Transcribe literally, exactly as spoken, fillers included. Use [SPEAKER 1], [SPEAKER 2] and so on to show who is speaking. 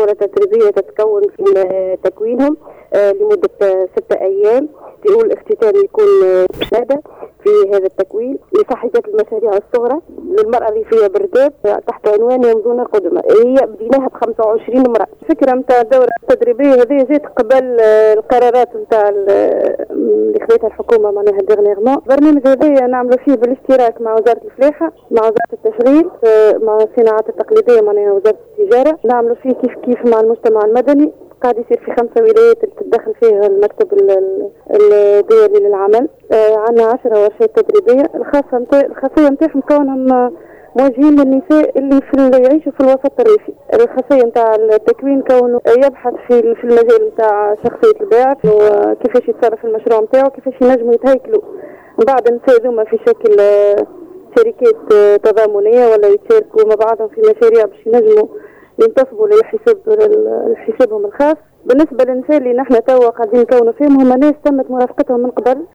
[SPEAKER 1] دورة تدريبية تتكون في تكوينهم لمدة ستة أيام. تقول الاختتام يكون شهادة في هذا التكوين لصاحبات المشاريع الصغرى للمرأة الريفية برداب تحت عنوان يمضون قدما. هي بديناها ب خمسة وعشرين امرأة. الفكرة نتاع الدورة التدريبية هذه جات قبل القرارات نتاع اللي خذتها الحكومة معناها ديرنيغمون. البرنامج هذا نعملوا فيه بالاشتراك مع وزارة الفلاحة، مع وزارة التشغيل، مع الصناعات التقليدية معناها وزارة التجارة. نعملوا فيه كيف كيف مع المجتمع المدني. قاعد يصير في خمسة ولايات تتدخل فيها المكتب الدولي للعمل. آه عندنا عشرة ورشات تدريبية. الخاصة متاع الخاصية نتاعهم كونهم موجهين للنساء اللي في يعيشوا في الوسط الريفي. الخاصية نتاع التكوين كونه يبحث في في المجال نتاع شخصية البائع وكيفاش يتصرف المشروع نتاعو، كيفاش ينجموا يتهيكلوا بعض النساء ذوما في شكل شركات تضامنية ولا يتشاركوا مع بعضهم في مشاريع باش ينجموا ينتصبوا للحساب لحسابهم الخاص. بالنسبة للنساء اللي نحن توا قاعدين نكونوا فيهم هم ناس تمت مرافقتهم من قبل